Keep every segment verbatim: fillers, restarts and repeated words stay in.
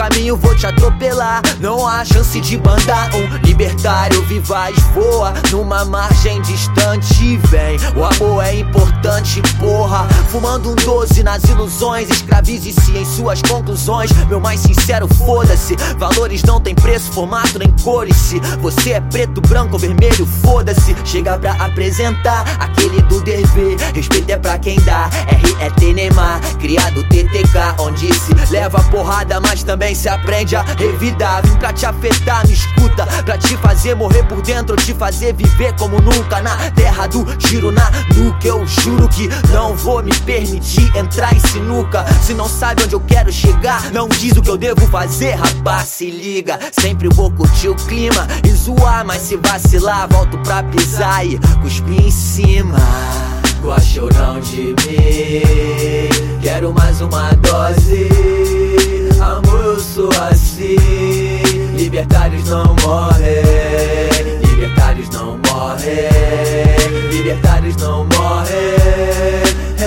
caminho vou te atropelar. Não há chance de bandar. Um libertário vivaz voa numa margem distante. Vem, o amor é importante, porra. Fumando um doze nas ilusões, escravize-se em suas conclusões. Meu mais sincero, foda-se. Valores não tem preço, formato nem cores. Se você é preto, branco ou vermelho, foda-se. Chega pra apresentar aquele do dever. Respeito é pra quem dá. R é T Neymar, criado T T K, onde se leva porrada, mas também se aprende a revidar. Vim pra te afetar, me escuta, pra te fazer morrer por dentro, te fazer viver como nunca. Na terra do tiro na nuca, eu juro que não vou me permitir entrar em sinuca. Se não sabe onde eu quero chegar, não diz o que eu devo fazer, rapaz, se liga. Sempre vou curtir o clima e zoar, mas se vacilar, volto pra pisar e cuspir em cima. Gosta ou não de mim, quero mais uma dose. Amor, eu sou assim. Libertários não morrem, libertários não morrem, libertários não morrem,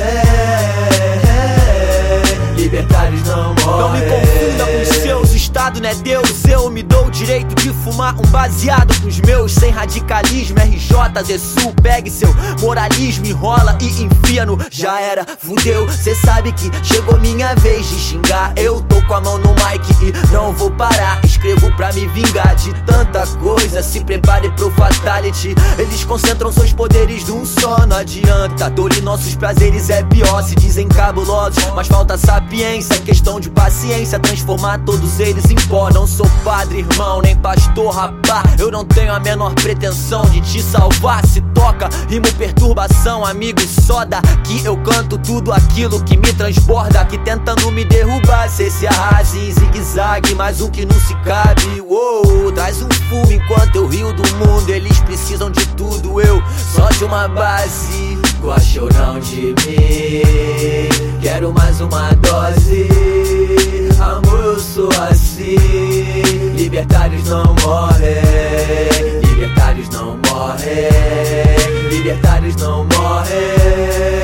libertários não morrem. Não me confunda com os seus, o Estado não é Deus. Eu me dou o direito de fumar um baseado pros meus. Sem radicalismo, R J, Zé Sul. Pegue seu moralismo, enrola e enfia no já era, fudeu. Cê sabe que chegou minha vez de xingar. Eu tô com a mão no mic e não vou parar. Escrevo pra me vingar de tanta coisa. Se prepare pro fatality. Eles concentram seus poderes num só, não adianta. Dor-lhe nossos prazeres é pior, se dizem cabulosos, mas falta sapiência, questão de paciência. Transformar todos eles em pó. Não sou padre, irmão, nem pastor, rapá. Eu não tenho a menor pretensão de te salvar. Se toca, rimo perturbação, amigo, e só daqui eu canto tudo aquilo que me transborda, que tentando me derrubar. Cê se arrase em zigue-zague, mais um que não se cabe. Uou, traz um fumo enquanto eu rio do mundo. Eles precisam de tudo, eu só de uma base. Gosta ou não de mim, quero mais uma dose. Amor, eu sou assim. Libertários não morrem, libertários não morrem, libertários não morrem,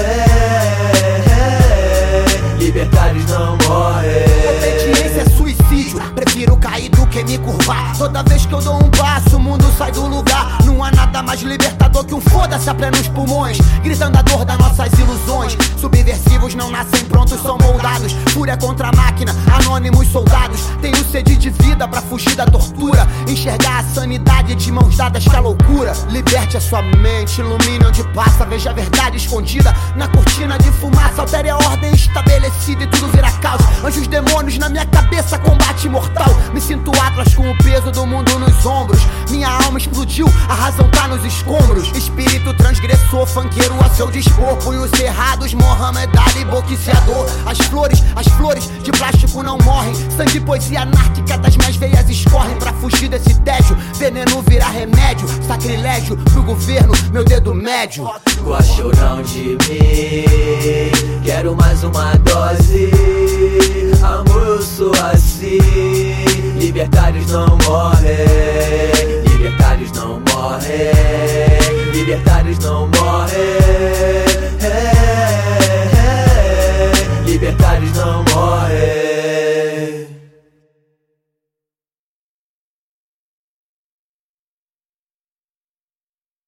libertários não morrem. Obediência é suicídio, prefiro cair do que me curvar. Toda vez que eu dou um passo, o mundo sai do lugar. Não há nada mais libertador que um foda-se a plenos pulmões, gritando a dor das nossas ilusões. Subversivos não nascem prontos, são moldados. Fúria contra a máquina, anônimos soldados. Tenho sede de vida pra fugir da tortura, enxergar a sanidade de mãos dadas que a loucura. Liberte a sua mente, ilumine onde passa. Veja a verdade escondida na cortina de fumaça. Altere a ordem estabelecida e tudo vira caos. Anjos demônios na minha cabeça, combate mortal. Me sinto Atlas com o peso do mundo nos ombros. Minha alma explodiu, a razão tá nos escombros. Espírito transgressor, funkeiro a seu dispor. Punhos cerrados, Mohamed Ali, boxeador. As flores, as flores de plástico não morrem. Sangue e poesia anárquica das mais veias escorrem. Pra fugir desse tédio, veneno vira remédio. Sacrilégio pro governo, meu dedo médio. Gosta ou não de mim, quero mais uma dose. Amor, eu sou assim. Libertários não morrem, libertários não morrem, libertários não morrem, libertários não morrem.